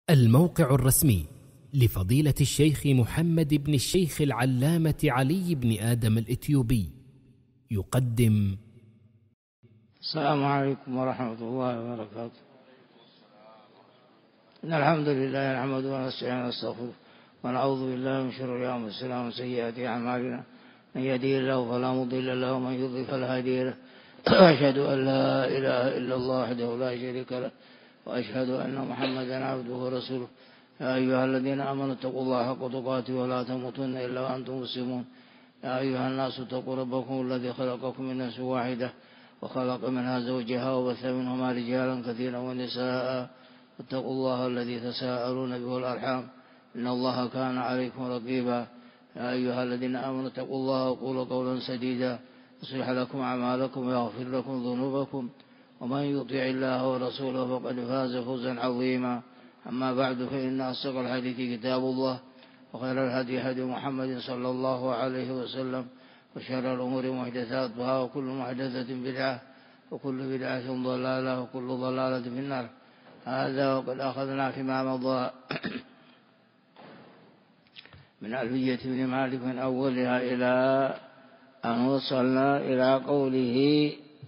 الموقع الرسمي لفضيلة الشيخ محمد بن الشيخ العلامة علي بن آدم الإثيوبي يقدم. السلام عليكم ورحمة الله وبركاته. إن الحمد لله نحمده ونستعينه ونستغفره ونعوذ بالله من شرور أنفسنا ومن سيئات أعمالنا، من يهده الله فلا مضل له ومن يضلل فلا هادي له، وأشهد أن لا إله إلا الله وحده لا شريك له، وأشهد أن محمدا عبده ورسوله. يا أيها الذين آمنوا اتقوا الله حق تقاته ولا تموتن إلا وأنتم مسلمون. يا أيها الناس اتقوا ربكم الذي خلقكم من نفس واحدة وخلق منها زوجها وبث منهما رجالا كثيرا ونساء، واتقوا الله الذي تساءلون به والأرحام إن الله كان عليكم رقيبا. يا أيها الذين آمنوا اتقوا الله وقولوا قولا سديدا يصلح لكم أعمالكم ويغفر لكم ذنوبكم، ومن يطع الله ورسوله فقد فاز فوزا عظيما. أما بعد، فإن أصدق الحديث كتاب الله، وخير الهدي هدي محمد صلى الله عليه وسلم، وشر الأمور محدثاتها، وكل محدثة بدعة، وكل بدعة ضلالة، وكل ضلالة في النار. هذا وقد أخذنا فيما مضى من ألفية بن مالك من أولها إلى أن وصلنا إلى قوله: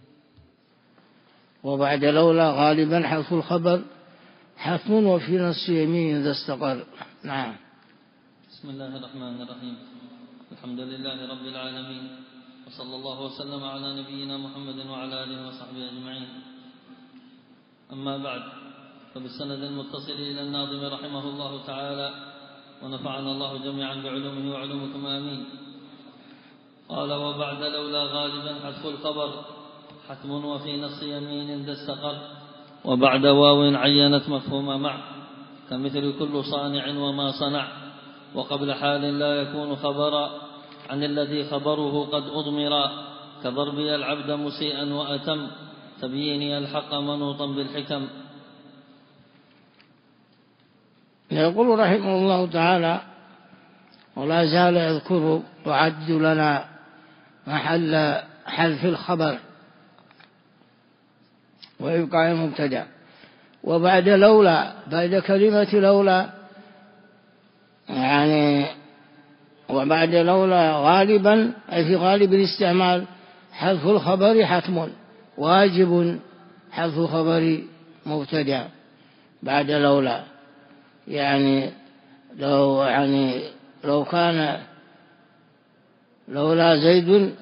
وبعد لولا غالبا حذف الخبر حتم وفي نص يمين إذا استقر. نعم. بسم الله الرحمن الرحيم. الحمد لله رب العالمين، وصلى الله وسلم على نبينا محمد وعلى آله وصحبه أجمعين. أما بعد، فبالسند المتصل إلى الناظم رحمه الله تعالى، ونفعنا الله جميعا بعلومه وعلومكم آمين. قال: وبعد لولا غالبا حذف الخبر حتم وفي نص يمين ذا استقر، وبعد واو عينت مفهوم مع، كمثل كل صانع وما صنع، وقبل حال لا يكون خبرا عن الذي خبره قد أضمرا، كضربي العبد مسيئا وأتم تبييني الحق منوطا بالحكم. يقول رحمه الله تعالى: ولا زال يذكر وعد لنا محل حذف الخبر وإبقاء المبتدأ. وبعد لولا، بعد كلمة لولا، يعني وبعد لولا غالبا أي في غالب الاستعمال حذف الخبر حتم، واجب حذف خبر مبتدأ بعد لولا. يعني لو كان لولا زيد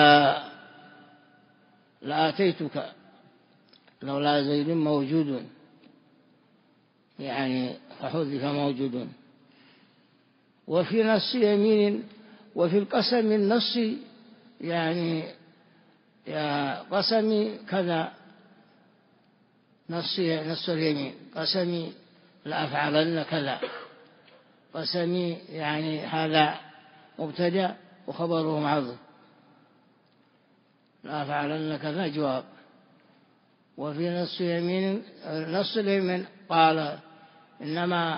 لآتيتك، لولا زيد موجود، يعني فحذف موجود. وفي نص يمين، وفي القسم النص، يعني يا قسمي كذا، نص اليمين، قسمي لأفعلن كذا، قسمي يعني هذا مبتدأ وخبره محذوف، لأفعلن كذا جواب. وفي نص يمين، نص اليمين قال: إنما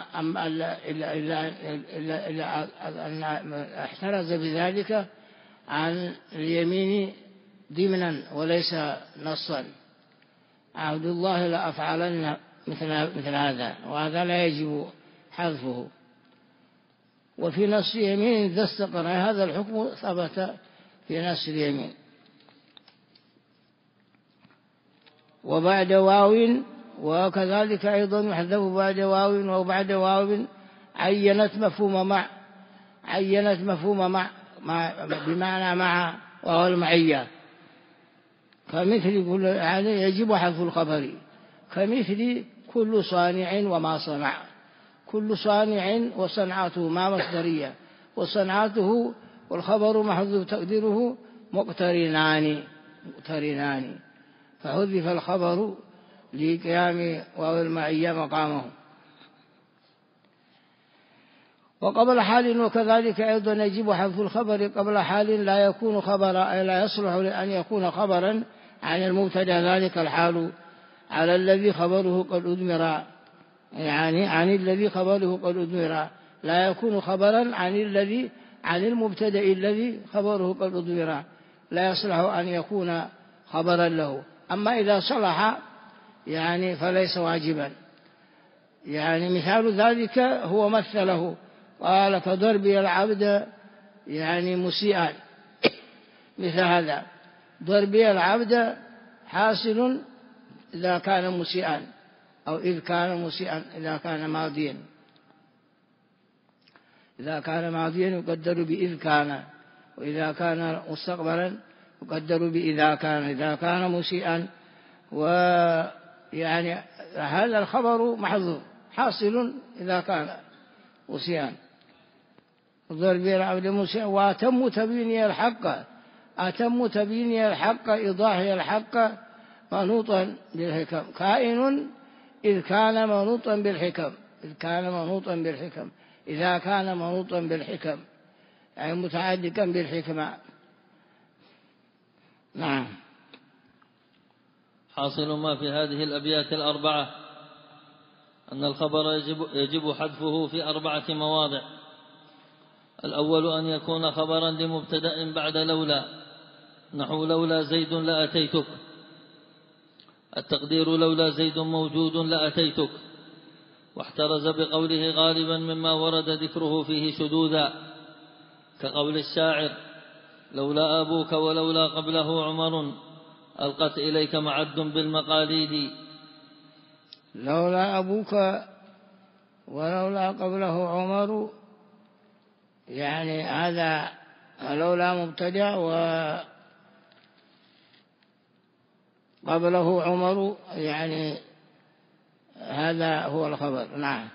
إلا أن احترز بذلك عن اليمين ضمنا وليس نصا. عهد الله لأفعلن مثل هذا، وهذا لا يجب حذفه. وفي نص يمين إذا استقر، هذا الحكم ثبت في نص اليمين. وبعد واو، وكذلك أيضا يحذف بعد واو. وبعد واو عينت مفهوم مع، عينت مفهوم مع بمعنى مع، وهو المعية. كمثل كل، يعني يجب حذف الخبر، كمثل كل صانع وما صنع. كل صانع وصنعته ما مصدرية، وصنعته والخبر محذوف تقديره مقترنان، فحذف الخبر لقيام واو المعية مقامه. وقبل حال، وكذلك أيضا يجب حذف الخبر قبل حال لا يكون خبرا، أي لا يصلح لأن يكون خبرا عن المبتدأ، ذلك الحال على الذي خبره قد أدمر، يعني عن الذي خبره قد أدمر، لا يكون خبرا عن المبتدأ الذي خبره قد أدمر، لا يصلح أن يكون خبرا له. أما إذا صلح يعني فليس واجبا. يعني مثال ذلك هو مثله، قال كضربي العبد يعني مسيئا، مثل هذا ضربي العبد حاصل إذا كان مسيئا، أو إذ كان مسيئا إذا كان ماضيا. إذا كان ماضيا يقدر بإذ كان، وإذا كان مستقبلا يقدر بإذا كان، إذا كان مسيئا. ويعني هذا الخبر محذوف حاصل إذا كان مسيئا. ضربي العبد مسيئا. وأتم تبيني الحق، أتم تبيني الحق إيضاحي الحق منوطا بالحكم، كائن إذ كان منوطا بالحكم، إذ كان منوطا بالحكم، إذا كان منوطا بالحكم يعني متعدقا بالحكمة. نعم. حاصل ما في هذه الأبيات الأربعة أن الخبر يجب حذفه في 4 مواضع. الأول أن يكون خبرا لمبتدأ بعد لولا، نحو لولا زيد لأتيتك، التقدير لولا زيد موجود لأتيتك، واحترز بقوله غالبا مما ورد ذكره فيه شذوذا، كقول الشاعر لولا أبوك ولولا قبله عمر ألقت إليك معد بالمقاليد. لولا أبوك ولولا قبله عمر، يعني هذا لولا مبتدأ وقبله عمر، يعني هذا هو الخبر. نعم.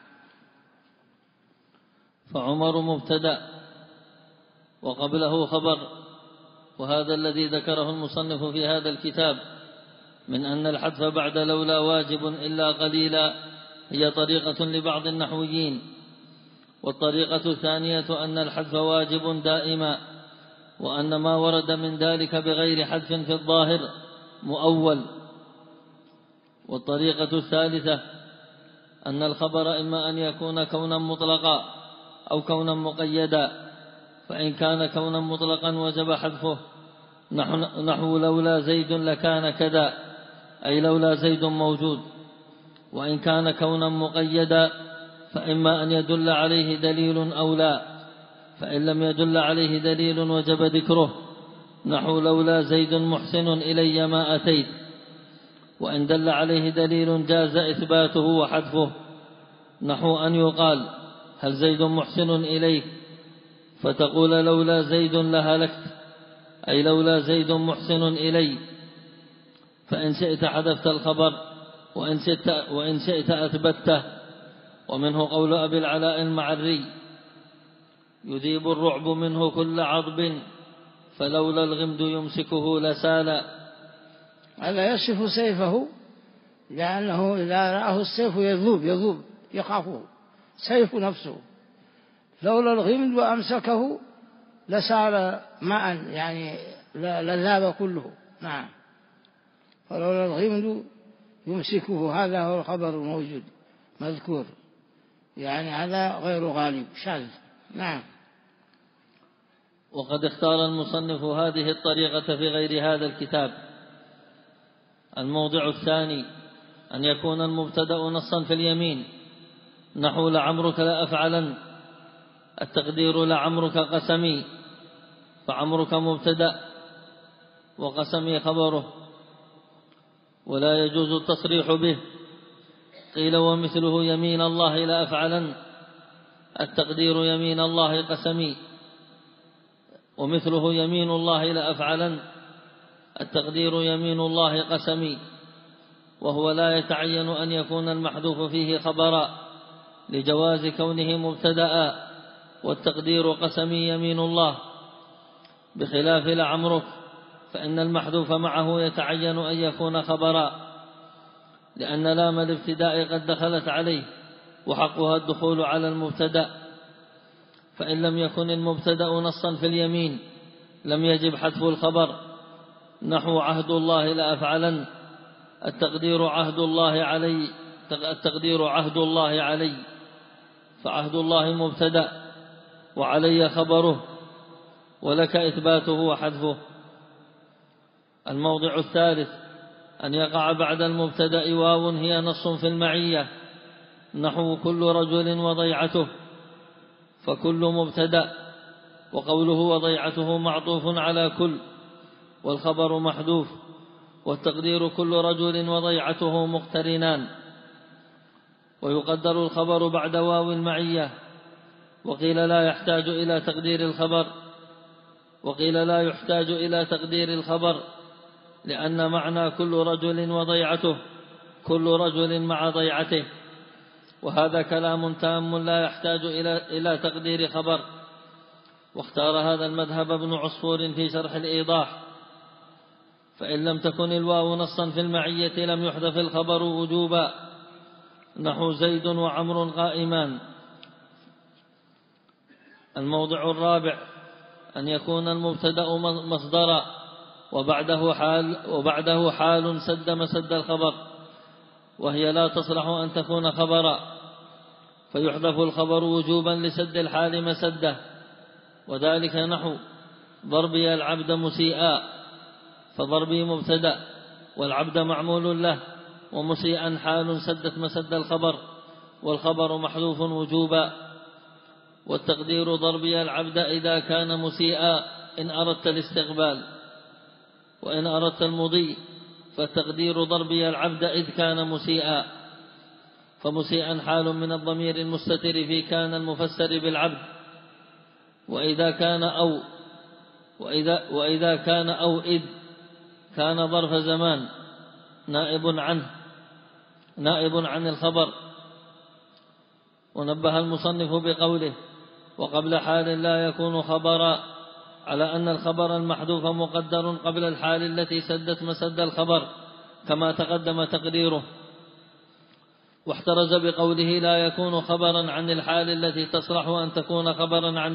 فعمر مبتدأ وقبله خبر، وهذا الذي ذكره المصنف في هذا الكتاب من أن الحذف بعد لولا واجب إلا قليلا هي طريقة لبعض النحويين. والطريقة الثانية أن الحذف واجب دائما، وأن ما ورد من ذلك بغير حذف في الظاهر مؤول. والطريقة الثالثة أن الخبر إما أن يكون كونا مطلقا أو كونا مقيدا، فإن كان كونا مطلقا وجب حذفه، نحو لولا زيد لكان كذا، أي لولا زيد موجود. وإن كان كونا مقيدا فإما أن يدل عليه دليل أو لا، فإن لم يدل عليه دليل وجب ذكره، نحو لولا زيد محسن إلي ما أتيت. وإن دل عليه دليل جاز إثباته وحذفه، نحو أن يقال هل زيد محسن إليك، فتقول لولا زيد لهلكت، أي لولا زيد محسن إلي. فإن شئت حذفت الخبر وإن شئت أثبته. ومنه قول أبي العلاء المعري يذيب الرعب منه كل عضب، فلولا الغمد يمسكه لسالا. هذا يصف سيفه، لأنه إذا رآه السيف يذوب يخافه سيف نفسه. لولا الغمد أمسكه لسال ماء، يعني لذاب كله. نعم. فلولا الغمد يمسكه، هذا هو الخبر الموجود مذكور، يعني هذا غير غالب، شاذ. نعم. وقد اختار المصنف هذه الطريقة في غير هذا الكتاب. الموضع الثاني أن يكون المبتدأ نصا في اليمين، نحو لعمرك لأفعلن، التقدير لعمرك قسمي، فعمرك مبتدأ وقسمي خبره، ولا يجوز التصريح به. قيل ومثله يمين الله لأفعلن، التقدير يمين الله قسمي، ومثله يمين الله لأفعلن، التقدير يمين الله قسمي. وهو لا يتعين أن يكون المحذوف فيه خبرا لجواز كونه مبتدأ، والتقدير قسمي يمين الله، بخلاف لعمرك فإن المحذوف معه يتعين أن يكون خبرا، لأن لام الابتداء قد دخلت عليه وحقها الدخول على المبتدأ. فإن لم يكن المبتدأ نصا في اليمين لم يجب حذف الخبر، نحو عهد الله لأفعلن، التقدير عهد الله علي، فعهد الله مبتدأ وعلي خبره، ولك إثباته وحذفه. الموضع الثالث أن يقع بعد المبتدأ واو هي نص في المعية، نحو كل رجل وضيعته، فكل مبتدأ، وقوله وضيعته معطوف على كل، والخبر محذوف، والتقدير كل رجل وضيعته مقترنان. ويقدر الخبر بعد واو المعية، وقيل لا يحتاج إلى تقدير الخبر، لأن معنى كل رجل وضيعته كل رجل مع ضيعته، وهذا كلام تام لا يحتاج إلى تقدير خبر. واختار هذا المذهب ابن عصفور في شرح الإيضاح، فإن لم تكن الواو نصا في المعية لم يحذف الخبر وجوبا، نحو زيد وعمر قائمان. الموضع الرابع أن يكون المبتدأ مصدرا وبعده حال سد مسد الخبر، وهي لا تصلح أن تكون خبرا، فيحذف الخبر وجوبا لسد الحال مسده، وذلك نحو ضربي العبد مسيئا، فضربي مبتدأ والعبد معمول له، ومسيئا حال سدت مسد الخبر، والخبر محذوف وجوبا. والتقدير ضربي العبد إذا كان مسيئا إن أردت الاستقبال، وإن أردت المضي فالتقدير ضربي العبد إذ كان مسيئا، فمسيئا حال من الضمير المستتر في كان المفسر بالعبد، وإذا كان أو إذ كان ظرف زمان نائب عن الخبر. ونبه المصنف بقوله وقبل حال لا يكون خبرا على أن الخبر المحذوف مقدر قبل الحال التي سدت مسد الخبر كما تقدم تقديره، واحترز بقوله لا يكون خبرا عن الحال التي تصلح أن تكون خبرا عن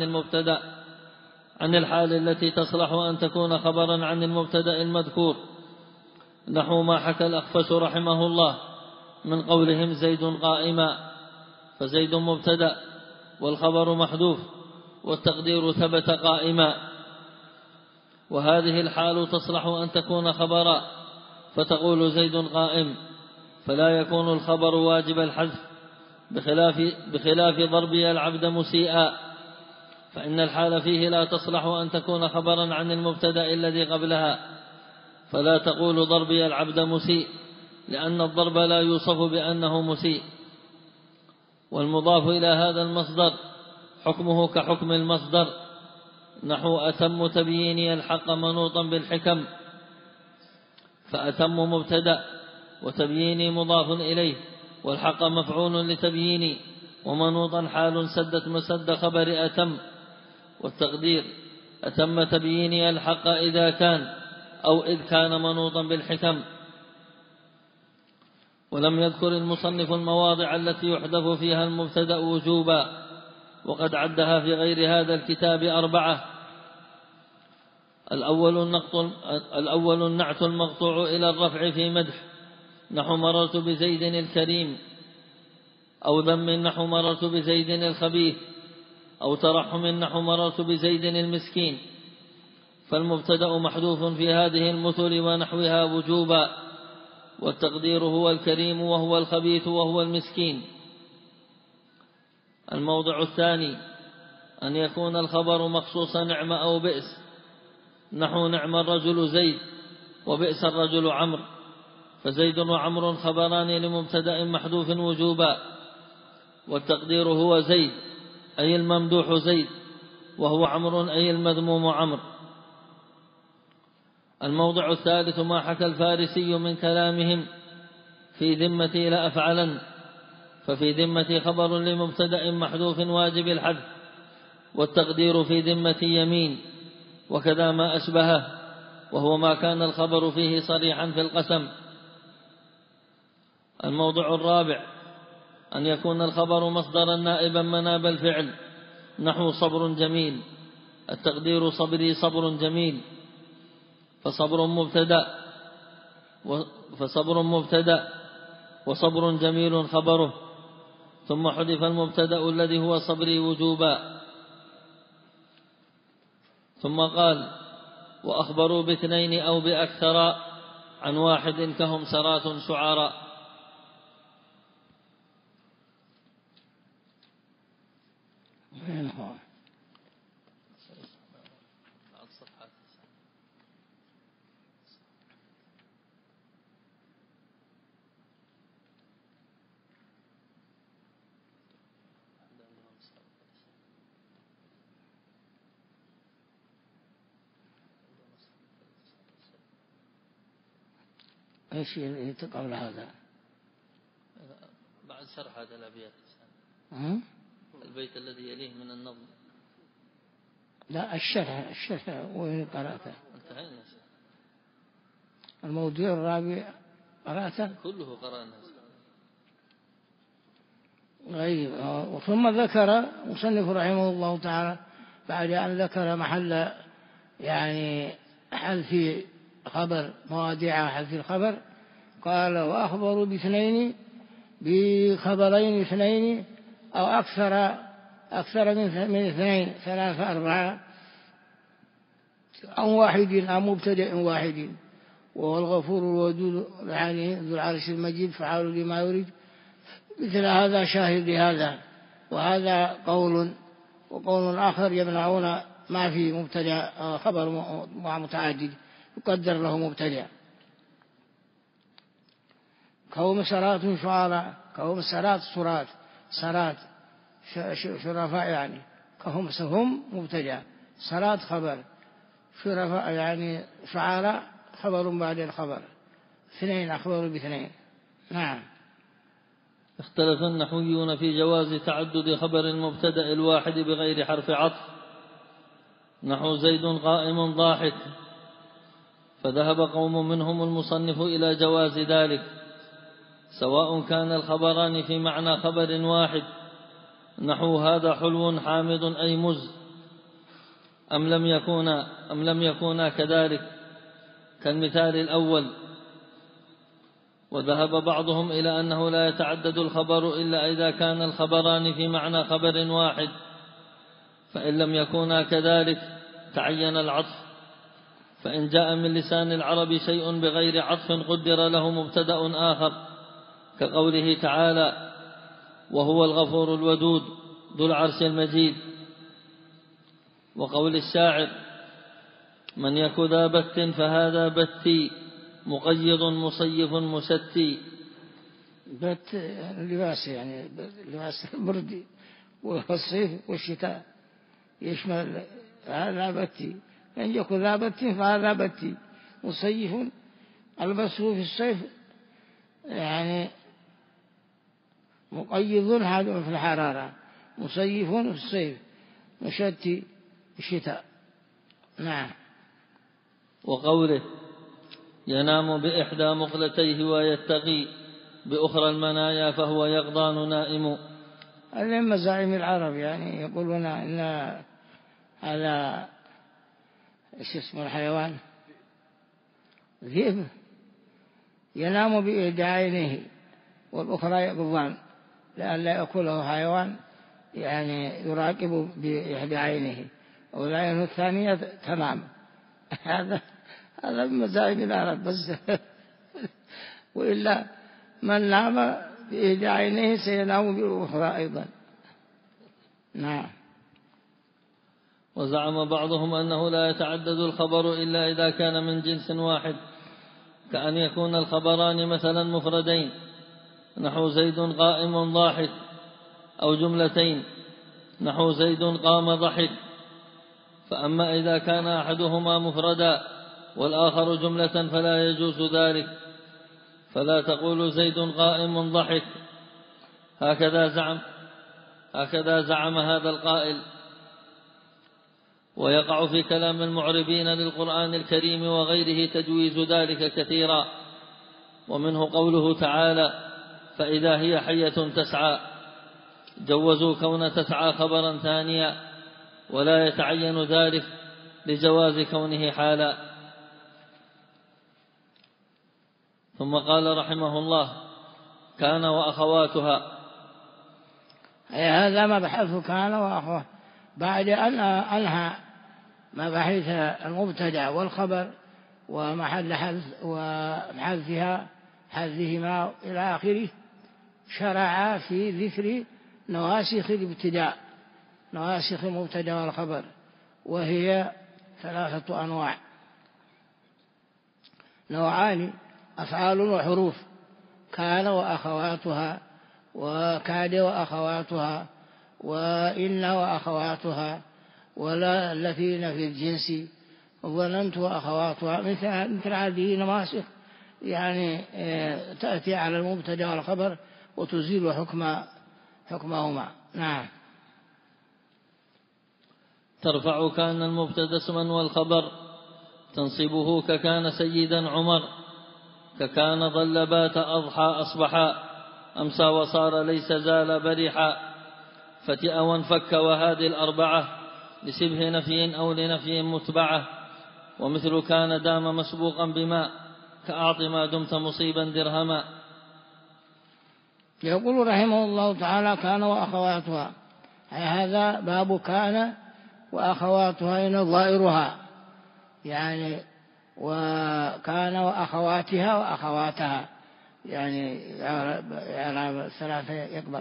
المبتدأ المذكور، نحو ما حكى الأخفش رحمه الله من قولهم زيد قائما، فزيد مبتدأ والخبر محذوف والتقدير ثبت قائما، وهذه الحال تصلح أن تكون خبرا، فتقول زيد قائم، فلا يكون الخبر واجب الحذف، بخلاف ضربي العبد مسيئا، فإن الحال فيه لا تصلح أن تكون خبرا عن المبتدأ الذي قبلها، فلا تقول ضربي العبد مسيء، لأن الضرب لا يوصف بأنه مسيء. والمضاف إلى هذا المصدر حكمه كحكم المصدر، نحو أتم تبييني الحق منوطا بالحكم، فأتم مبتدأ وتبييني مضاف إليه، والحق مفعول لتبييني، ومنوطا حال سدت مسد خبر أتم، والتقدير أتم تبييني الحق إذا كان أو إذ كان منوطا بالحكم. ولم يذكر المصنف المواضع التي يحذف فيها المبتدأ وجوبا، وقد عدها في غير هذا الكتاب 4. الأول النعت المقطوع إلى الرفع في مدح، نحو مررت بزيد الكريم، أو ذم نحو مررت بزيد الخبيث، أو ترحم نحو مررت بزيد المسكين، فالمبتدأ محذوف في هذه المثل ونحوها وجوبا، والتقدير هو الكريم وهو الخبيث وهو المسكين. الموضع الثاني أن يكون الخبر مخصوص نعم أو بئس، نحو نعم الرجل زيد وبئس الرجل عمرو، فزيد وعمر خبران لمبتدأ محذوف وجوبا، والتقدير هو زيد أي الممدوح زيد، وهو عمرو أي المذموم عمرو. الموضع الثالث ما حكى الفارسي من كلامهم في ذمتي لأفعلن، ففي ذمتي خبر لمبتدأ محذوف واجب الحذف، والتقدير في ذمتي يمين، وكذا ما أشبهه، وهو ما كان الخبر فيه صريحا في القسم. الموضع الرابع أن يكون الخبر مصدرا نائبا مناب الفعل، نحو صبر جميل، التقدير صبري صبر جميل، فصبر مبتدأ وصبر جميل خبره، ثم حذف المبتدأ الذي هو صبري وجوبا. ثم قال وأخبروا باثنين أو بأكثر عن واحد كهم سرات شعراء. ايش قبل هذا؟ بعد شرح هذا الأبيات البيت الذي يليه من النظم. لا الشرح وين قرأته؟ انتهينا. الموضوع الرابع قرأته كله قرأنا. غيب. ثم ذكر مصنف رحمه الله تعالى بعد أن ذكر محل يعني حذف خبر مواضع حذف الخبر قال وأخبروا باثنين بخبرين اثنين أو أكثر من اثنين ثلاثة أربعة أو واحد أو مبتدأ واحد وهو الغفور الودود يعني ذو العرش المجيد فعال لما يريد. مثل هذا شاهد لهذا. وهذا قول وقول آخر يمنعون ما في مبتدأ خبر متعدد يقدر له مبتدأ كهم سرات شعراء كهم سرات صرات سرات شرفاء يعني كهم سهم مبتدأ سرات خبر شرفاء يعني شعراء خبر بعد الخبر اثنين أخبروا باثنين. نعم. اختلف النحويون في جواز تعدد خبر المبتدأ الواحد بغير حرف عطف نحو زيد قائم ضاحك فذهب قوم منهم المصنف إلى جواز ذلك سواء كان الخبران في معنى خبر واحد نحو هذا حلو حامض أي مز أم لم يكونا كذلك كالمثال الأول. وذهب بعضهم إلى أنه لا يتعدد الخبر إلا إذا كان الخبران في معنى خبر واحد فإن لم يكونا كذلك تعين العطف فإن جاء من لسان العرب شيء بغير عطف قدر له مبتدأ آخر كقوله تعالى وهو الغفور الودود ذو العرش المجيد وقول الشاعر من يك ذا بت فهذا بتي مقيض مصيف مستي. بت لباس يعني لباس البرد والصيف والشتاء يشمل هذا بتي من يك ذا بت فهذا بتي مصيف البسه في الصيف يعني مقيض حاد في الحرارة مصيف في الصيف مشتي الشتاء. نعم. وقوله ينام بإحدى مقلتيه ويتقي بأخرى المنايا فهو يقظان نائم. هذه مزاعم العرب يعني يقولون إن هذا ايش اسمه الحيوان ذئب ينام بإحدى عينيه والأخرى يقظان لئلا يأكله حيوان يعني يراقب بإحدى عينه والعين الثانية تنام. هذا من مزاعم العرب بس وإلا من نام بإحدى عينيه سينام بالأخرى أيضا. نعم. وزعم بعضهم أنه لا يتعدد الخبر إلا إذا كان من جنس واحد كأن يكون الخبران مثلا مفردين نحو زيد قائم ضاحك أو جملتين نحو زيد قام ضحك فأما إذا كان أحدهما مفردا والآخر جملة فلا يجوز ذلك فلا تقول زيد قائم ضحك هكذا زعم هذا القائل. ويقع في كلام المعربين للقرآن الكريم وغيره تجويز ذلك كثيرا ومنه قوله تعالى فإذا هي حية تسعى جوزوا كون تسعى خبرا ثانيا ولا يتعين ذلك لجواز كونه حالا. ثم قال رحمه الله كان وأخواتها. هذا مبحث كان وأخواتها بعد أن أنهى مباحث المبتدأ والخبر ومحل حذفهما إلى آخره شرع في ذكر نواسخ الابتداء نواسخ المبتدأ والخبر، وهي 3 أنواع: نوعان أفعال وحروف، كان وأخواتها، وكاد وأخواتها، وإن وأخواتها، ولا التي في الجنس، وظننت وأخواتها. مثل هذه نواسخ يعني تأتي على المبتدأ والخبر وتزيل حكمهما. نعم. ترفع كان المبتدأ اسما والخبر، تنصبه ككان سيدا عمر، ككان ظل بات أضحى أصبحا، أمسى وصار ليس زال برحا، فتئ وانفك وهذه الأربعة، لشبه نفي أو لنفي متبعة. ومثل كان دام مسبوقا بما، كأعط ما دمت مصيبا درهما. يقول رحمه الله تعالى: كان وأخواتها، هذا باب كان وأخواتها نظائرها، يعني وكان وأخواتها وأخواتها، يعني 3 يقبل.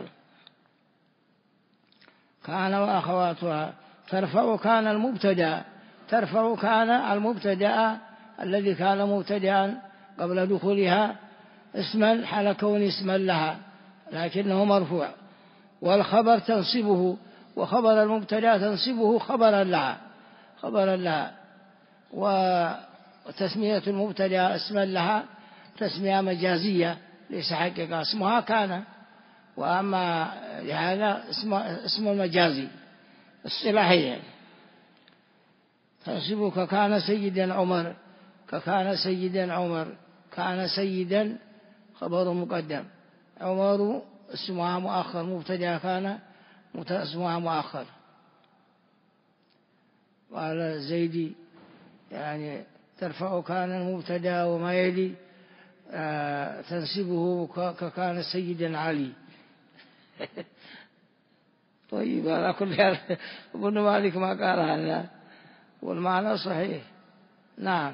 كان وأخواتها ترفع كان المبتدأ، ترفع كان المبتدأ الذي كان مبتدأ قبل دخولها اسما حال كون اسما لها لكنه مرفوع، والخبر تنصبه، وخبر المبتدأ تنصبه خبرا لها. وتسمية المبتدأ اسما لها تسمية مجازية ليس حقيقة، اسمها كان، وأما لهذا اسم المجازي اصطلاحيا. تنصبه ككان سيدا عمر، ككان سيدا عمر، كان سيدا خبر مقدم، عمر اسمها مؤخر، مبتدأ كان اسمها مؤخر. وعلى زيدي يعني ترفع كان المبتدأ وما يلي تنصبه ككان سيدا علي. طيب على كل حال ابن مالك ما قال هذا والمعنى صحيح. نعم.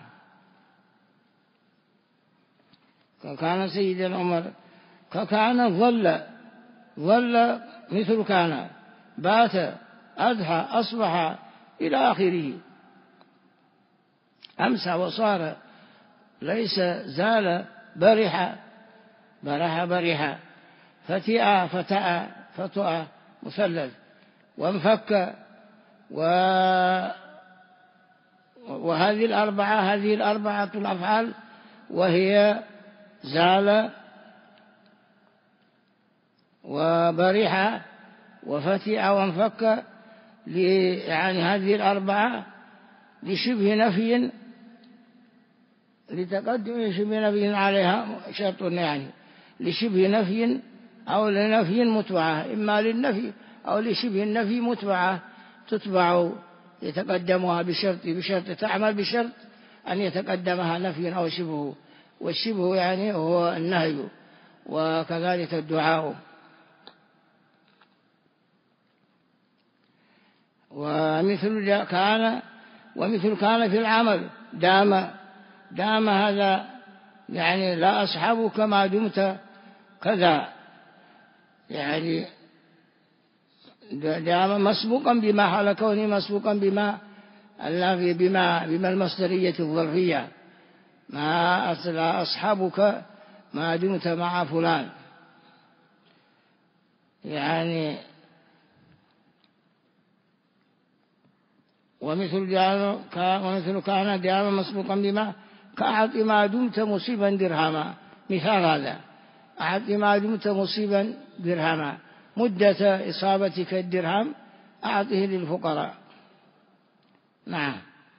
ككان سيدا عمر، ككان ظل مثل كان، بات أضحى أصبح إلى آخره، أمسى وصار ليس زال برح، فتئ فتأ مثلث، وانفك، وهذه الأربعة الأفعال، وهي زال وبرح وفتئ وانفك، يعني هذه الأربعة لشبه نفي، لتقدم شبه نفي عليها شرط، يعني لشبه نفي أو لنفي متبعة، إما للنفي أو لشبه النفي متبعة تتبع يتقدمها بشرط تعمل بشرط أن يتقدمها نفي أو شبه، والشبه يعني هو النهي، وكذلك الدعاء. ومثل كان في العمل دام هذا يعني لا أصحبك ما دمت كذا، يعني دام مسبوقا بما حال كونه مسبوقا بما المصدرية الظرفية، ما لا أصحبك ما دمت مع فلان، يعني ومثل كان دام مسبوقا بما، كأعط ما دمت مصيبا درهما. مثال هذا: أعط ما دمت مصيبا درهما، مدة إصابتك الدرهم أعطه للفقراء. نعم.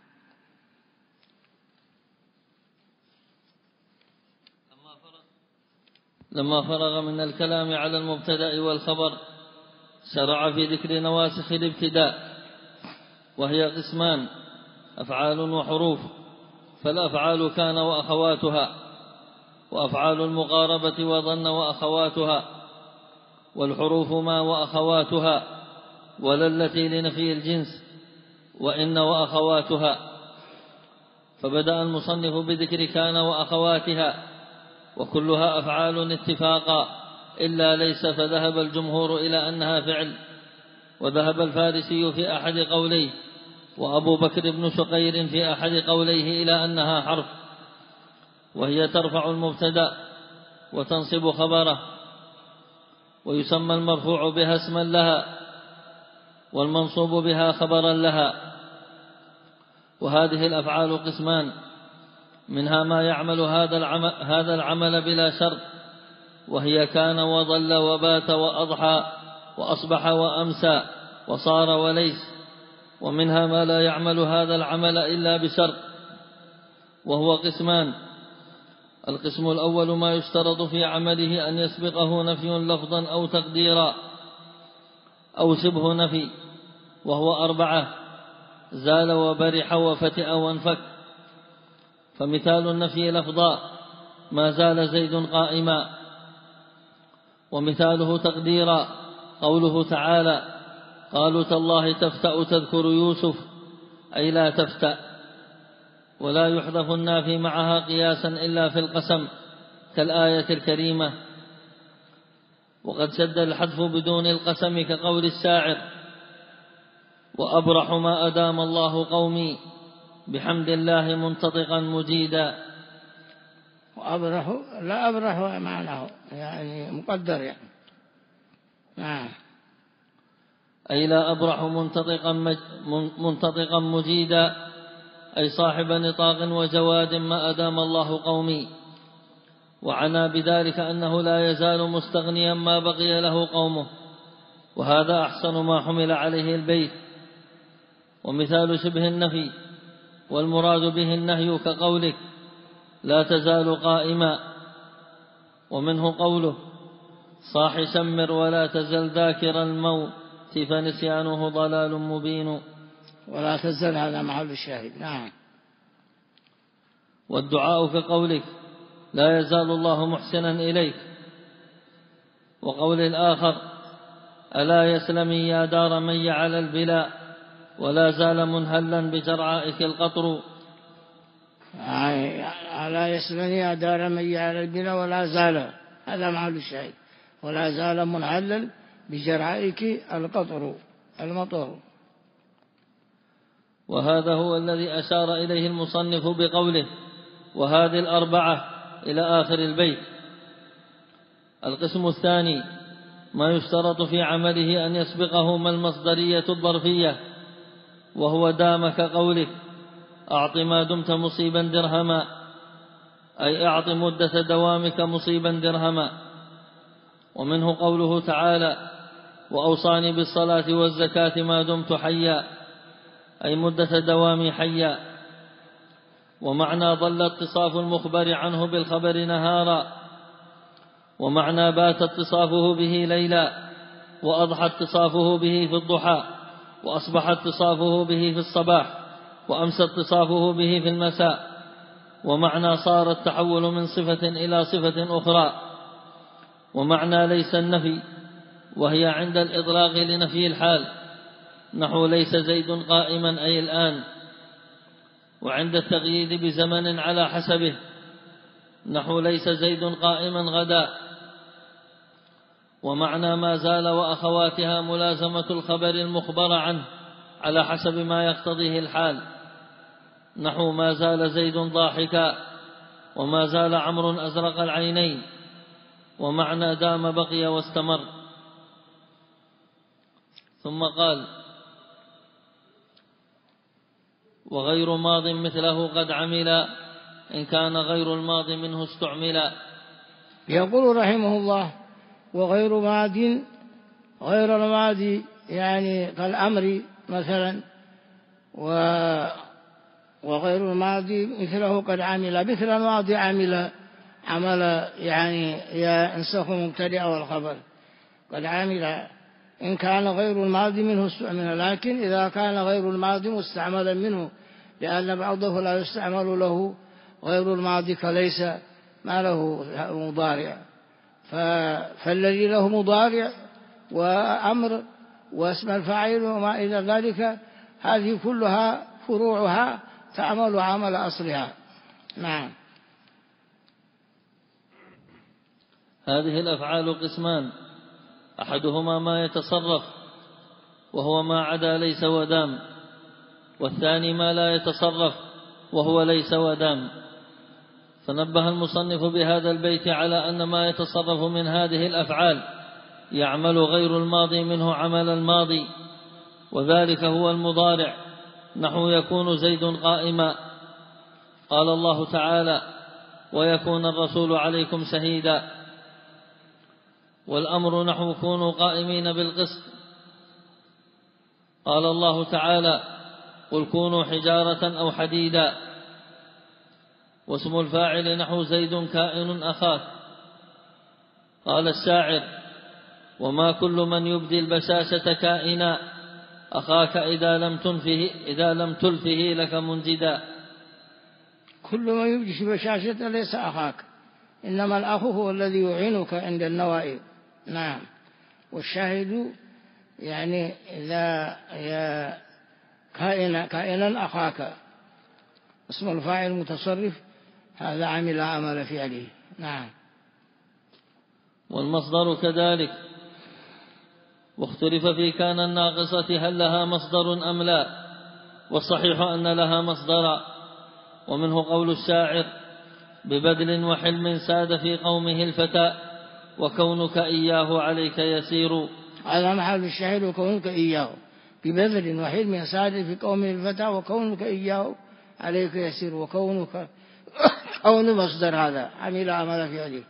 لما فرغ من الكلام على المبتدأ والخبر شرع في ذكر نواسخ الابتداء، وهي قسمان: أفعال وحروف. فالأفعال كان وأخواتها، وأفعال المقاربة وظن وأخواتها، والحروف ما وأخواتها، ولا التي لنفي الجنس، وإن وأخواتها. فبدأ المصنف بذكر كان وأخواتها، وكلها أفعال اتفاقا إلا ليس، فذهب الجمهور إلى أنها فعل، وذهب الفارسي في أحد قوليه وأبو بكر بن شقير في أحد قوليه إلى أنها حرف، وهي ترفع المبتدأ وتنصب خبره، ويسمى المرفوع بها اسما لها والمنصوب بها خبرا لها. وهذه الأفعال قسمان: منها ما يعمل هذا العمل بلا شرط، وهي كان وظل وبات وأضحى وأصبح وأمسى وصار وليس. ومنها ما لا يعمل هذا العمل إلا بشرط، وهو قسمان: القسم الأول ما يشترط في عمله أن يسبقه نفي لفظا أو تقديرا أو شبه نفي، وهو 4: زال وبرح وفتئ وانفك. فمثال النفي لفظا: ما زال زيد قائما. ومثاله تقديرا قوله تعالى: قالوا تالله تفتأ تذكر يوسف، أي لا تفتأ. ولا يحذف النافي معها قياسا إلا في القسم كالآية الكريمة. وقد شد الحذف بدون القسم كقول الشاعر: وأبرح ما أدام الله قومي بحمد الله منتطقا مجيدا. وأبرح لا أبرح معناه يعني مقدر يعني. نعم. أي لا أبرح منتطقا مجيدا، أي صاحب نطاق وجواد ما أدام الله قومي. وعنى بذلك أنه لا يزال مستغنيا ما بقي له قومه، وهذا أحسن ما حمل عليه البيت. ومثال شبه النفي والمراد به النهي كقولك: لا تزال قائما. ومنه قوله: صاح شمر ولا تزل ذاكر الموت فنسيانه ضلال مبين. ولا تزل هذا محل الشاهد. نعم. والدعاء كقولك: لا يزال الله محسنا إليك. وقول الآخر: ألا يسلمي يا دار من على البلاء ولا زال منهلا بجرعائك القطر. ألا يسلمي يا دار من على البلاء ولا زال، هذا محل الشاهد، ولا زال منهلا بجرعائك القطر المطر. وهذا هو الذي أشار إليه المصنف بقوله: وهذه 4 إلى آخر البيت. القسم الثاني ما يشترط في عمله أن يسبقه ما المصدرية الظرفية، وهو دام كقولك: أعط ما دمت مصيبا درهما، أي أعط مدة دوامك مصيبا درهما. ومنه قوله تعالى: وأوصاني بالصلاة والزكاة ما دمت حيا، أي مدة دوامي حيا. ومعنى ظل اتصاف المخبر عنه بالخبر نهارا، ومعنى بات اتصافه به ليلا، وأضحى اتصافه به في الضحى، وأصبح اتصافه به في الصباح، وأمسى اتصافه به في المساء. ومعنى صار التحول من صفة إلى صفة أخرى. ومعنى ليس النفي، وهي عند الإطلاق لنفي الحال، نحو ليس زيد قائما أي الآن. وعند التقييد بزمن على حسبه، نحو ليس زيد قائما غدا. ومعنى ما زال وأخواتها ملازمة الخبر المخبر عنه على حسب ما يقتضيه الحال، نحو ما زال زيد ضاحكا، وما زال عمرو أزرق العينين. ومعنى دام بقي واستمر. ثم قال: وغير ماض مثله قد عمل إن كان غير الماض منه استعملا. يقول رحمه الله: وغير ماض، غير الماضي يعني كالأمر مثلا، وغير الماضي مثله قد عمل، مثل الماضي عمل يعني ينسخ مبتدأ والخبر. قد عمل إن كان غير الماضي منه استعمل، لكن إذا كان غير الماضي مستعملا منه، لأن بعضه لا يستعمل له غير الماضي كليس ما له مضارع، فالذي له مضارع وأمر واسم الفاعل وما إلى ذلك، هذه كلها فروعها تعمل عمل أصلها. نعم. هذه الأفعال قسمان: أحدهما ما يتصرف وهو ما عدا ليس ودام، والثاني ما لا يتصرف وهو ليس ودام. فنبه المصنف بهذا البيت على أن ما يتصرف من هذه الأفعال يعمل غير الماضي منه عمل الماضي، وذلك هو المضارع، نحو يكون زيد قائما. قال الله تعالى: ويكون الرسول عليكم شهيدا. والأمر نحو كونوا قائمين بالقسط. قال الله تعالى: قل كونوا حجارة أو حديدا. واسم الفاعل نحو زيد كائن أخاك. قال الشاعر: وما كل من يبدي البشاشة كائنا، أخاك إذا لم تلفه لك منجدا. كل ما يبدي البشاشة ليس أخاك، إنما الأخ هو الذي يعينك عند النوائب. نعم. والشاهد يعني إذا كائنا أخاك، اسم الفاعل متصرف، هذا عمل فعله. نعم. والمصدر كذلك. واختلف في كان الناقصة هل لها مصدر أم لا، والصحيح أن لها مصدرا. ومنه قول الشاعر: ببذل وحلم ساد في قومه الفتى، وكونك إياه عليك يسير. هذا محل الشاهد، وكونك إياه. ببذل وحلم ساد في قومه الفتى، وكونك إياه عليك يسير. وكونك كون مصدر، هذا عمل فعله.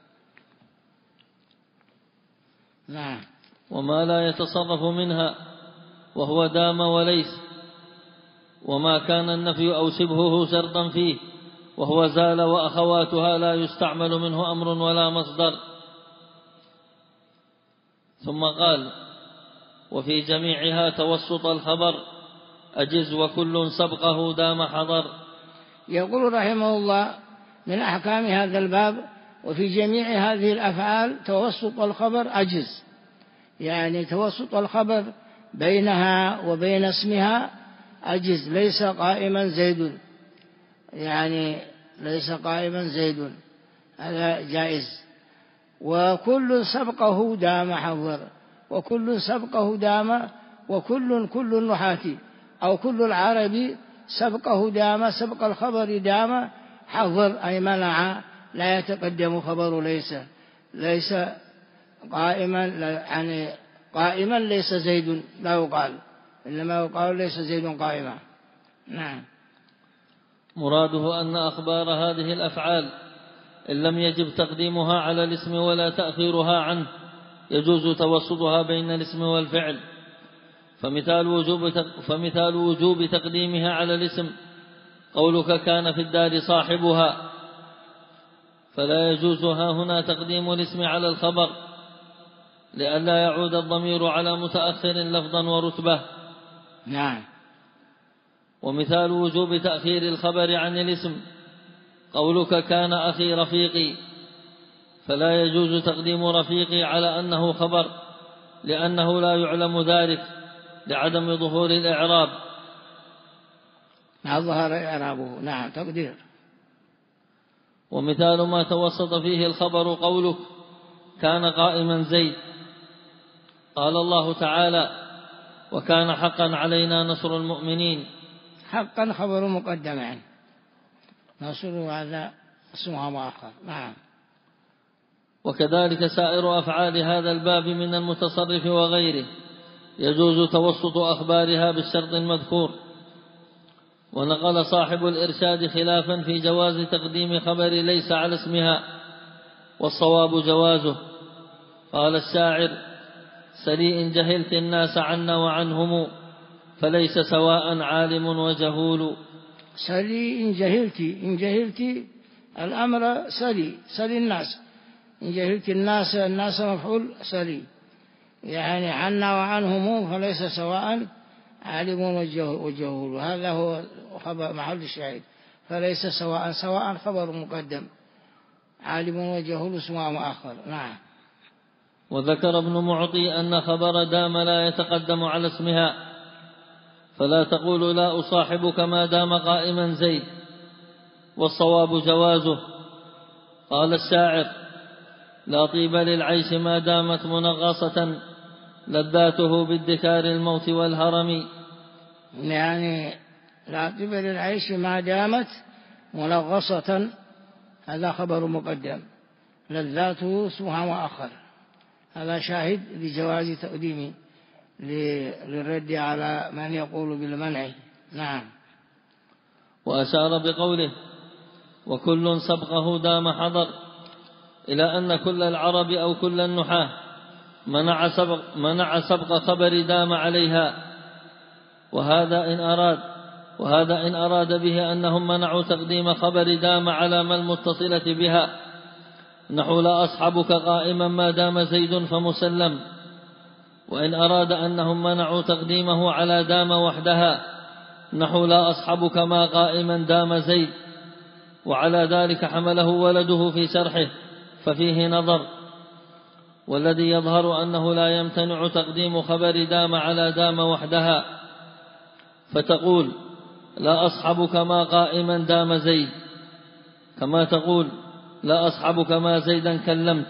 نعم. وما لا يتصرف منها وهو دام وليس، وما كان النفي أو شبهه شرطا فيه وهو زال وأخواتها لا يستعمل منه أمر ولا مصدر. ثم قال: وفي جميعها توسط الخبر أجز، وكل سبقه دام حضر. يقول رحمه الله: من أحكام هذا الباب: وفي جميع هذه الأفعال توسط الخبر أجز، يعني توسط الخبر بينها وبين اسمها أجز. ليس قائما زيد، يعني ليس قائما زيد، هذا جائز. وكل سبقه دام حضر، وكل سبقه دام، كل النحاة أو كل العربي سبقه دام، سبق الخبر دام حضر، أي منع، لا يتقدم خبر ليس قائما، يعني قائما ليس زيد لا يقال، إنما يقال ليس زيد قائما. نعم. مراده أن أخبار هذه الأفعال إن لم يجب تقديمها على الاسم ولا تأخيرها عنه يجوز توسطها بين الاسم والفعل. فمثال وجوب تقديمها على الاسم قولك كان في الدار صاحبها، فلا يجوز هنا تقديم الاسم على الخبر لئلا يعود الضمير على متأخر لفظا ورتبة. نعم. ومثال وجوب تأخير الخبر عن الاسم قولك كان أخي رفيقي، فلا يجوز تقديم رفيقي على أنه خبر لأنه لا يعلم ذلك لعدم ظهور الإعراب. ما ظهر إعرابه. نعم. تقدير. ومثال ما توسط فيه الخبر قولك كان قائما زيد. قال الله تعالى: وكان حقا علينا نصر المؤمنين. حقا خبر مقدم عنه، نصر هذا اسمها مؤخر. نعم. وكذلك سائر أفعال هذا الباب من المتصرف وغيره يجوز توسط أخبارها بالشرط المذكور. ونقل صاحب الإرشاد خلافا في جواز تقديم خبر ليس على اسمها، والصواب جوازه. قال الشاعر: سلي إن جهلت الناس عنا وعنهم، فليس سواء عالم وجهول. سلي إن جهلت الأمر، سلي الناس. إن جهلت الناس مفعول سلي، يعني عنا وعنهم فليس سواء عالم وجهول. هذا هو محل الشاهد. فليس سواء خبر مقدم، عالم وجهول اسمه مؤخر. نعم. وذكر ابن معطي أن خبر دام لا يتقدم على اسمها، فلا تقول لا أصاحبك ما دام قائما زيد، والصواب جوازه. قال الشاعر: لا طيب للعيش ما دامت منغصة، لذاته بادكار الموت والهرم. يعني لا تبر العيش ما دامت ملغصة، هذا خبر مقدم، لذاته اسمها مؤخر، هذا شاهد لجواز تقديم للرد على من يقول بالمنع. نعم. وأشار بقوله وكل سبقه دام حضر إلى أن كل العرب أو كل النحاة منع سبق خبر دام عليها، وهذا إن أراد به أنهم منعوا تقديم خبر دام على ما المتصلة بها، نحو لا أصحبك قائما ما دام زيد فمسلم. وإن أراد أنهم منعوا تقديمه على دام وحدها، نحو لا أصحبك ما قائما دام زيد، وعلى ذلك حمله ولده في شرحه، ففيه نظر. والذي يظهر أنه لا يمتنع تقديم خبر دام على دام وحدها، فتقول لا أصحبك ما قائما دام زيد، كما تقول لا أصحبك ما زيدا كلمت.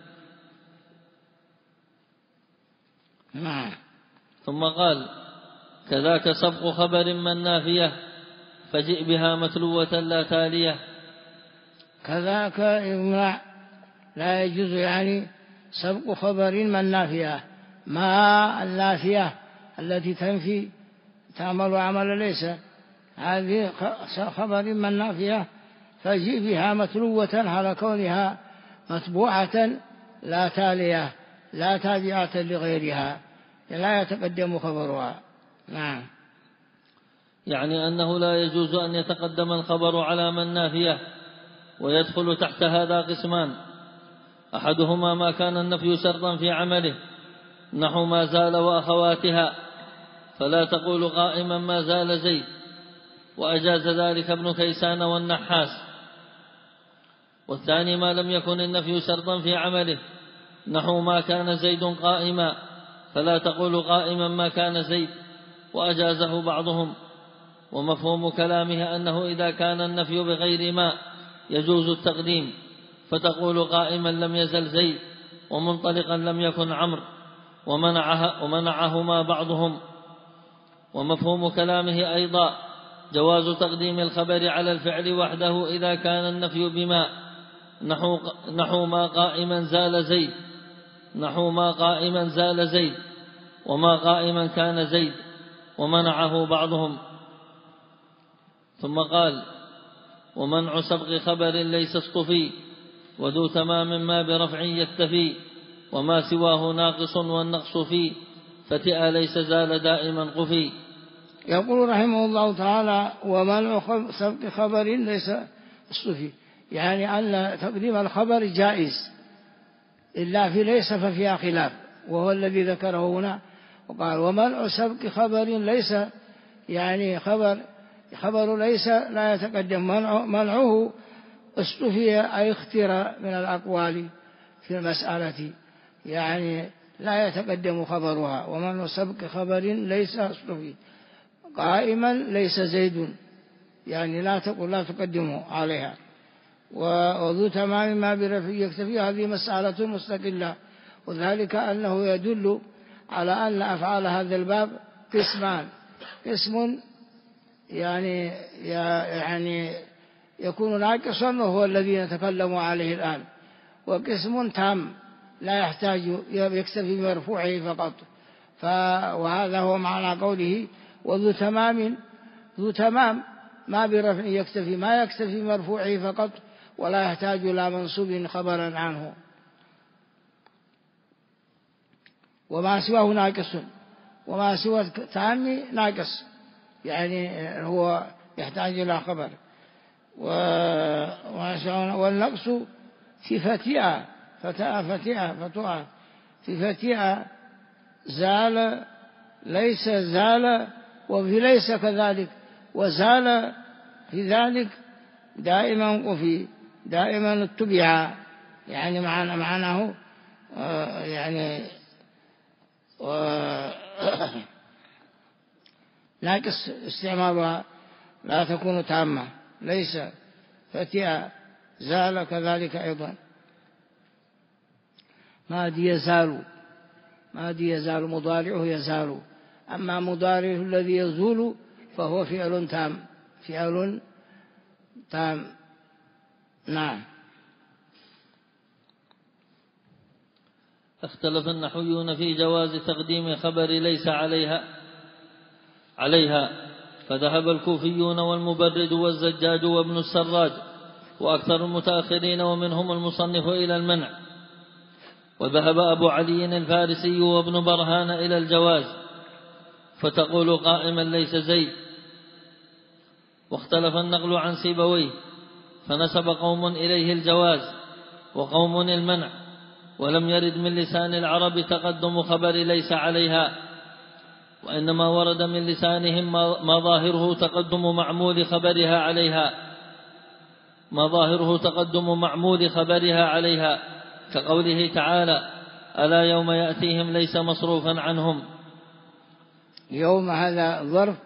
ثم قال كذاك سبق خبر من نافية، فجئ بها متلوة لا تالية. كذاك يمنع، لا يجوز يعني سبق خبر من نافية، ما النافية التي تنفي تعمل عمل ليس، هذه خبر من نافية، فجئ بها متلوة على كونها متبوعة لا تالية لا تابعة لغيرها، لا يتقدم خبرها. نعم. يعني أنه لا يجوز أن يتقدم الخبر على من نافية، ويدخل تحت هذا قسمان: أحدهما ما كان النفي شرطا في عمله، نحو ما زال وأخواتها، فلا تقول قائما ما زال زيد، وأجاز ذلك ابن كيسان والنحاس. والثاني ما لم يكن النفي شرطا في عمله، نحو ما كان زيد قائما، فلا تقول قائما ما كان زيد، وأجازه بعضهم. ومفهوم كلامه أنه إذا كان النفي بغير ما يجوز التقديم، فتقول قائما لم يزل زيد، ومنطلقا لم يكن عمرو، ومنعهما بعضهم. ومفهوم كلامه أيضا جواز تقديم الخبر على الفعل وحده إذا كان النفي بما، نحو ما قائما زال زيد، وما قائما كان زيد، ومنعه بعضهم. ثم قال ومنع سبق خبر ليس اصطفي، وذو تمام ما برفع يكتفي، وما سواه ناقص والنقص فيه، فتئ ليس زال دائما قفي. يقول رحمه الله تعالى ومنع سبق خبر ليس اصطفي، يعني أن تقديم الخبر جائز، إلا في ليس ففيها خلاف، وهو الذي ذكره هنا. وقال ومنع سبق خبر ليس، يعني خبر ليس لا يتقدم، منعه اصطفي أي اختير من الأقوال في المسألة، يعني لا يتقدم خبرها. ومنع سبق خبر ليس اصطفي، قائما ليس زيد، يعني لا تقدمه عليها. وذو تمام ما برفع يكتفي، هذه مسألة مستقلة، وذلك أنه يدل على أن أفعال هذا الباب قسمان: قسم يعني يكون ناقصا وهو الذي نتكلم عليه الآن، وقسم تام لا يحتاج يكتفي بمرفوعه فقط. وهذا هو معنى قوله وذو تمام ما برفع يكتفي، ما يكتفي مرفوعه فقط، ولا يحتاج إلى منصوب خبرا عنه. وما سواه ناقص، وما سوى التام ناقص، يعني هو يحتاج إلى خبر. والنقص في فتئة في فتئة زال ليس زال، وفي ليس كذلك، وزال في ذلك دائما قفي، دائما اتبع، يعني معناه يعني ناقص استعمالها لا تكون تامة، ليس فتئة زال كذلك أيضا. ما دي يزال ماضي يزال مضارعه يزال، أما مضارعه الذي يزول فهو فعل تام، فعل تام. نعم. اختلف النحويون في جواز تقديم خبر ليس عليها، فذهب الكوفيون والمبرد والزجاج وابن السراج وأكثر المتأخرين ومنهم المصنف إلى المنع، وذهب أبو علي الفارسي وابن برهان إلى الجواز، فتقول قائما ليس زيد. واختلف النقل عن سيبويه، فنسب قوم إليه الجواز وقوم المنع، ولم يرد من لسان العرب تقدم خبر ليس عليها، وإنما ورد من لسانهم ما ظاهره تقدم معمول خبرها عليها، كقوله تعالى: ألا يوم يأتيهم ليس مصروفا عنهم. يوم هذا ظرف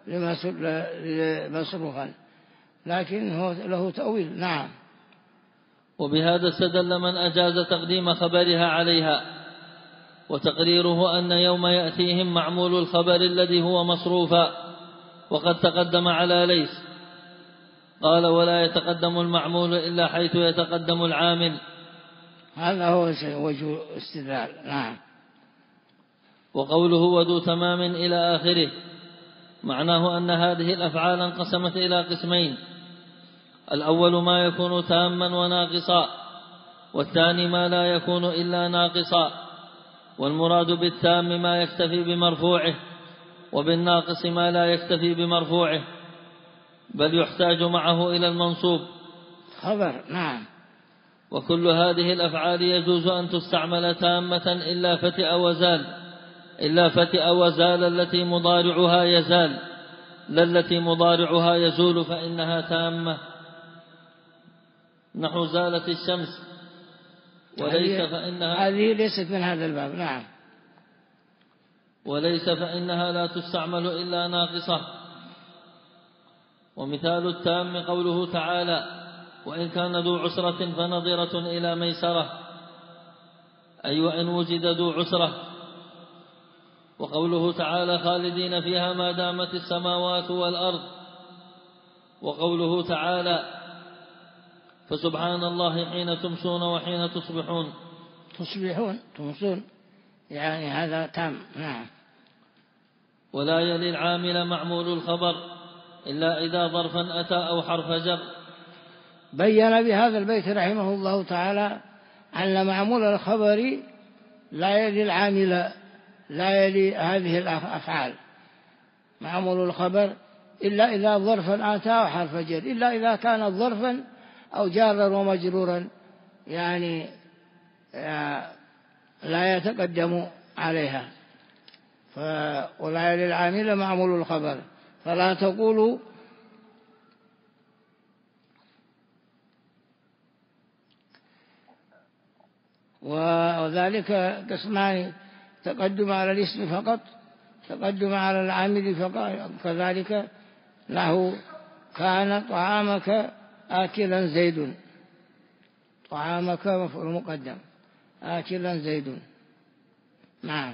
مصروفا، لكن هو له تأويل. نعم. وبهذا استدل من أجاز تقديم خبرها عليها، وتقريره أن يوم يأتيهم معمول الخبر الذي هو مصروفا، وقد تقدم على ليس. قال: ولا يتقدم المعمول إلا حيث يتقدم العامل. هذا هو وجه استدلال. نعم. وقوله وذو تمام إلى آخره معناه أن هذه الأفعال انقسمت إلى قسمين: الأول ما يكون تاما وناقصا، والثاني ما لا يكون إلا ناقصا. والمراد بالتام ما يكتفي بمرفوعه، وبالناقص ما لا يكتفي بمرفوعه، بل يحتاج معه إلى المنصوب خبر. نعم. وكل هذه الأفعال يجوز أن تستعمل تامة إلا فتئ وزال التي مضارعها يزال، لا التي مضارعها يزول فإنها تامة. نحو زالت الشمس، وليس فإنها هذه ليست من هذا الباب. نعم. وليس فإنها لا تستعمل إلا ناقصة. ومثال التام قوله تعالى: وإن كان ذو عسرة فنظرة إلى ميسرة، أي وإن وجد ذو عسرة. وقوله تعالى: خالدين فيها ما دامت السماوات والأرض. وقوله تعالى: فسبحان الله حين تمسون وحين تمسون، يعني هذا تام. نعم. ولا يلي العامل معمول الخبر إلا إذا ظرفا أتى أو حرف جر. بين بهذا البيت رحمه الله تعالى أن معمول الخبر لا يلي العامل، لا يلي هذه الأفعال. معمول الخبر إلا إذا ظرفا أتى أو حرف جر، إلا إذا كان ظرفا أو جارا ومجرورا، يعني لا يتقدم عليها. ولا يلي العامل معمول الخبر، فلا تقولوا وذلك قسمان: تقدم على الاسم فقط، تقدم على العامل فقط. كذلك له كان طعامك آكلا زيد، طعامك مفعول مقدم، آكلا زيد. نعم.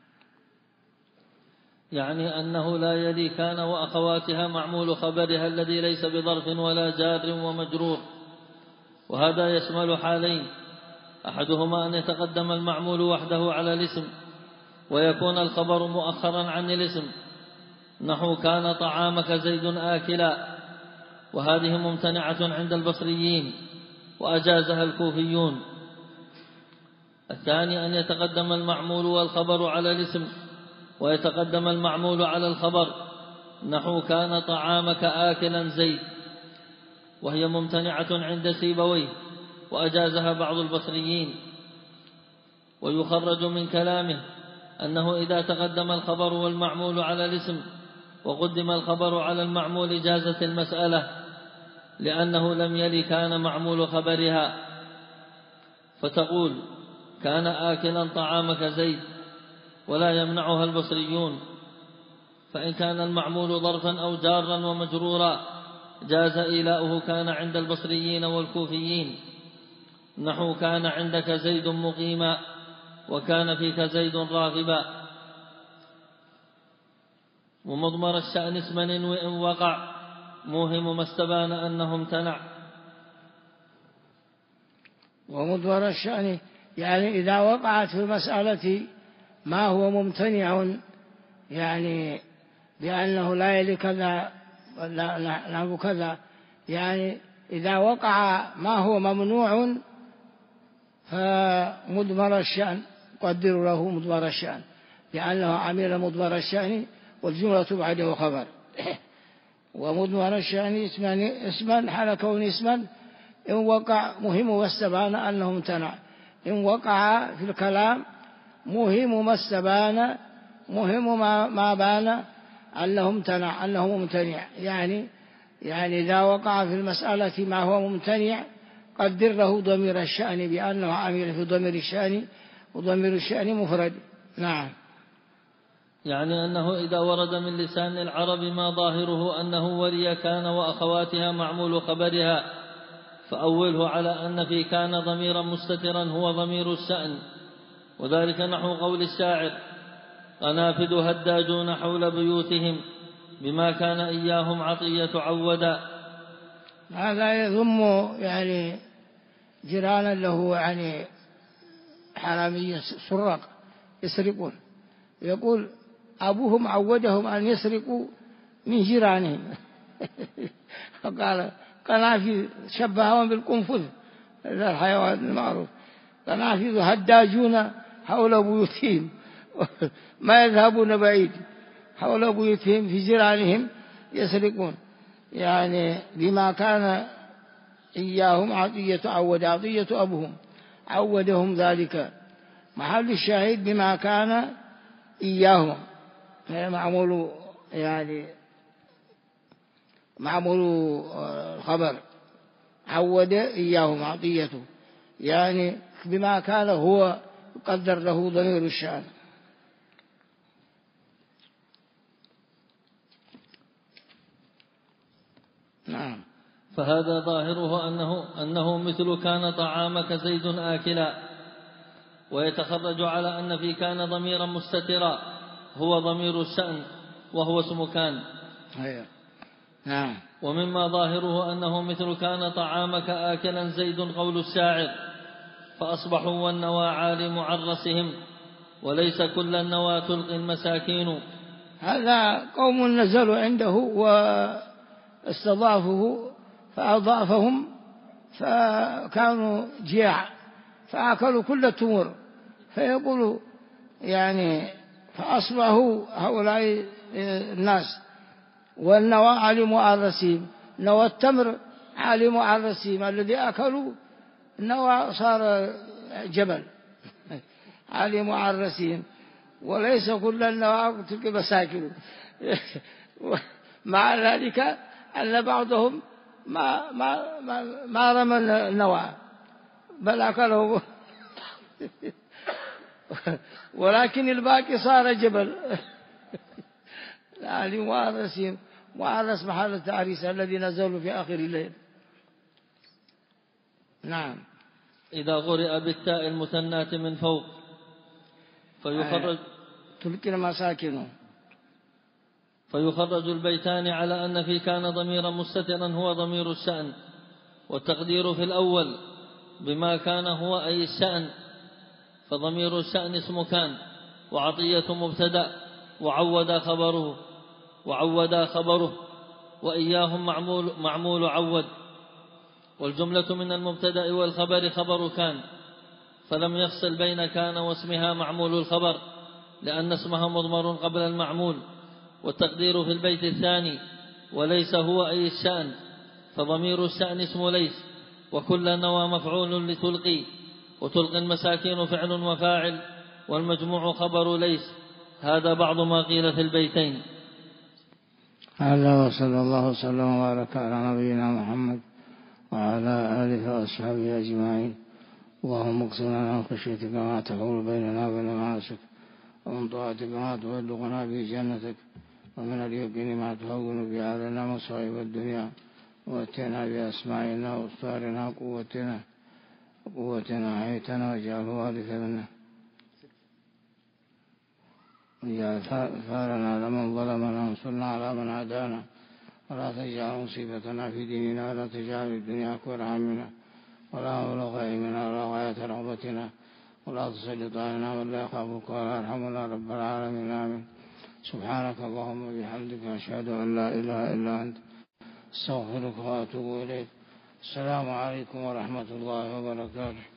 يعني أنه لا يلي كان وأخواتها معمول خبرها الذي ليس بظرف ولا جار ومجرور. وهذا يشمل حالين: أحدهما أن يتقدم المعمول وحده على الاسم، ويكون الخبر مؤخرا عن الاسم، نحو كان طعامك زيد آكلا، وهذه ممتنعة عند البصريين وأجازها الكوفيون. الثاني أن يتقدم المعمول والخبر على الاسم، ويتقدم المعمول على الخبر، نحو كان طعامك آكلا زيد، وهي ممتنعة عند سيبويه وأجازها بعض البصريين. ويخرج من كلامه أنه إذا تقدم الخبر والمعمول على الاسم وقدم الخبر على المعمول جازت المسألة، لأنه لم يلي كان معمول خبرها، فتقول كان آكلا طعامك زيد، ولا يمنعها البصريون. فإن كان المعمول ظرفا أو جارا ومجرورا جاز إيلاؤه كان عند البصريين والكوفيين، نحو كان عندك زيد مقيما، وكان فيك زيد راغبا. ومضمر الشأن اسما إن وقع موهم ما استبان أنه امتنع. ومضمر الشأن يعني إذا وقعت في المسألة ما هو ممتنع، يعني بأنه لا يلي كذا لا كذا، يعني إذا وقع ما هو ممنوع فمضمر الشأن قدر له مضمر الشأن، لأنه عمل مضمر الشأن والجملة بعده خبر. ومضمر الشأن اسما حال كون اسما إن وقع مهم واستبان أنه امتنع. إن وقع في الكلام مهم ما استبان، مهم ما بان أنه امتنع، أنه ممتنع، يعني إذا وقع في المسألة ما هو ممتنع قدر له ضمير الشأن بأنه عامل في ضمير الشأن، وضمير الشأن مفرد. نعم. يعني أنه إذا ورد من لسان العرب ما ظاهره أنه ولي كان وأخواتها معمول خبرها فأوله على أن في كان ضميرا مستترا هو ضمير الشأن، وذلك نحو قول الشاعر: قنافذ هداجون حول بيوتهم بما كان إياهم عطية عودا. هذا يذم يعني جيرانا له، يعني حرامية سراق يسرقون، يقول أبوهم عودهم أن يسرقوا من جيرانهم. فقال قنافذ شبههم بالقنفذ، هذا الحيوان المعروف. قنافذ هداجون حول بيوتهم، ما يذهبون بعيد، حول بيوتهم في جيرانهم يسرقون، يعني بما كان إياهم عطية عود، عطية أبوهم عودهم ذلك، محل الشاهد بما كان إياهم، معمول يعني معمول الخبر، عود إياهم عطيته، يعني بما كان هو يقدر له ضمير الشأن. نعم. فهذا ظاهره أنه مثل كان طعامك زيد آكلا، ويتخرج على أن في كان ضميرا مستترا هو ضمير الشأن وهو اسم كان. نعم. ومما ظاهره أنه مثل كان طعامك آكلا زيد قول الشاعر: فأصبحوا والنوى عال معرسهم وليس كل النوى تلقي المساكين. هذا قوم نزلوا عنده واستضافه فأضافهم فكانوا جياع فأكلوا كل التمور، فيقولوا يعني فأصبحوا هؤلاء الناس والنوى عال معرسهم، نوى التمر عال معرسهم، الذي أكلوا النوى صار جبل عال معرسهم وليس كل النوى تلك مساكن. مع ذلك أن بعضهم ما رمى النوى بل أكله، ولكن الباقي صار جبل. عال معرسهم، معرس محل التعريس الذي نزلوا في آخر الليل. نعم. إذا قرئ بالتاء المثناة من فوق تلك المساكن، فيخرج البيتان على أن في كان ضميرا مستترا هو ضمير الشأن، والتقدير في الأول بما كان هو أي الشأن، فضمير الشأن اسم كان، وعطية مبتدأ، وعودا خبره، وإياهم معمول عود، والجملة من المبتدأ والخبر خبر كان، فلم يفصل بين كان واسمها معمول الخبر لأن اسمها مضمر قبل المعمول. والتقدير في البيت الثاني: وليس هو أي الشأن، فضمير الشأن اسم ليس، وكل نوى مفعول لتلقي، وتلقي المساكين فعل وفاعل، والمجموع خبر ليس. هذا بعض ما قيل في البيتين. هذا وصلى الله وسلم وبارك على نبينا محمد وعلى آله وأصحابه أجمعين. اللهم اقسمنا عن خشيتك ما تحول بيننا وبين معاصيك، ومن طاعتك ما تبلغنا به جنتك، ومن اليقين ما تهون به علينا مصائب الدنيا، واتنا بأسماعنا وأبصارنا وقوتنا حيتنا واجعله وارثا منا، واجعل ثارنا لمن ظلمنا وانصرنا على من عادانا ولا تجعل مصيبتنا في ديننا ولا تجعل الدنيا أكبر همنا ولا مبلغ علمنا ولا غاية رغبتنا ولا تسلط علينا من لا يخافك ولا يرحمنا رب العالمين آمين. سبحانك اللهم وبحمدك أشهد أن لا إله إلا أنت استغفرك وأتوب إليك. السلام عليكم ورحمة الله وبركاته.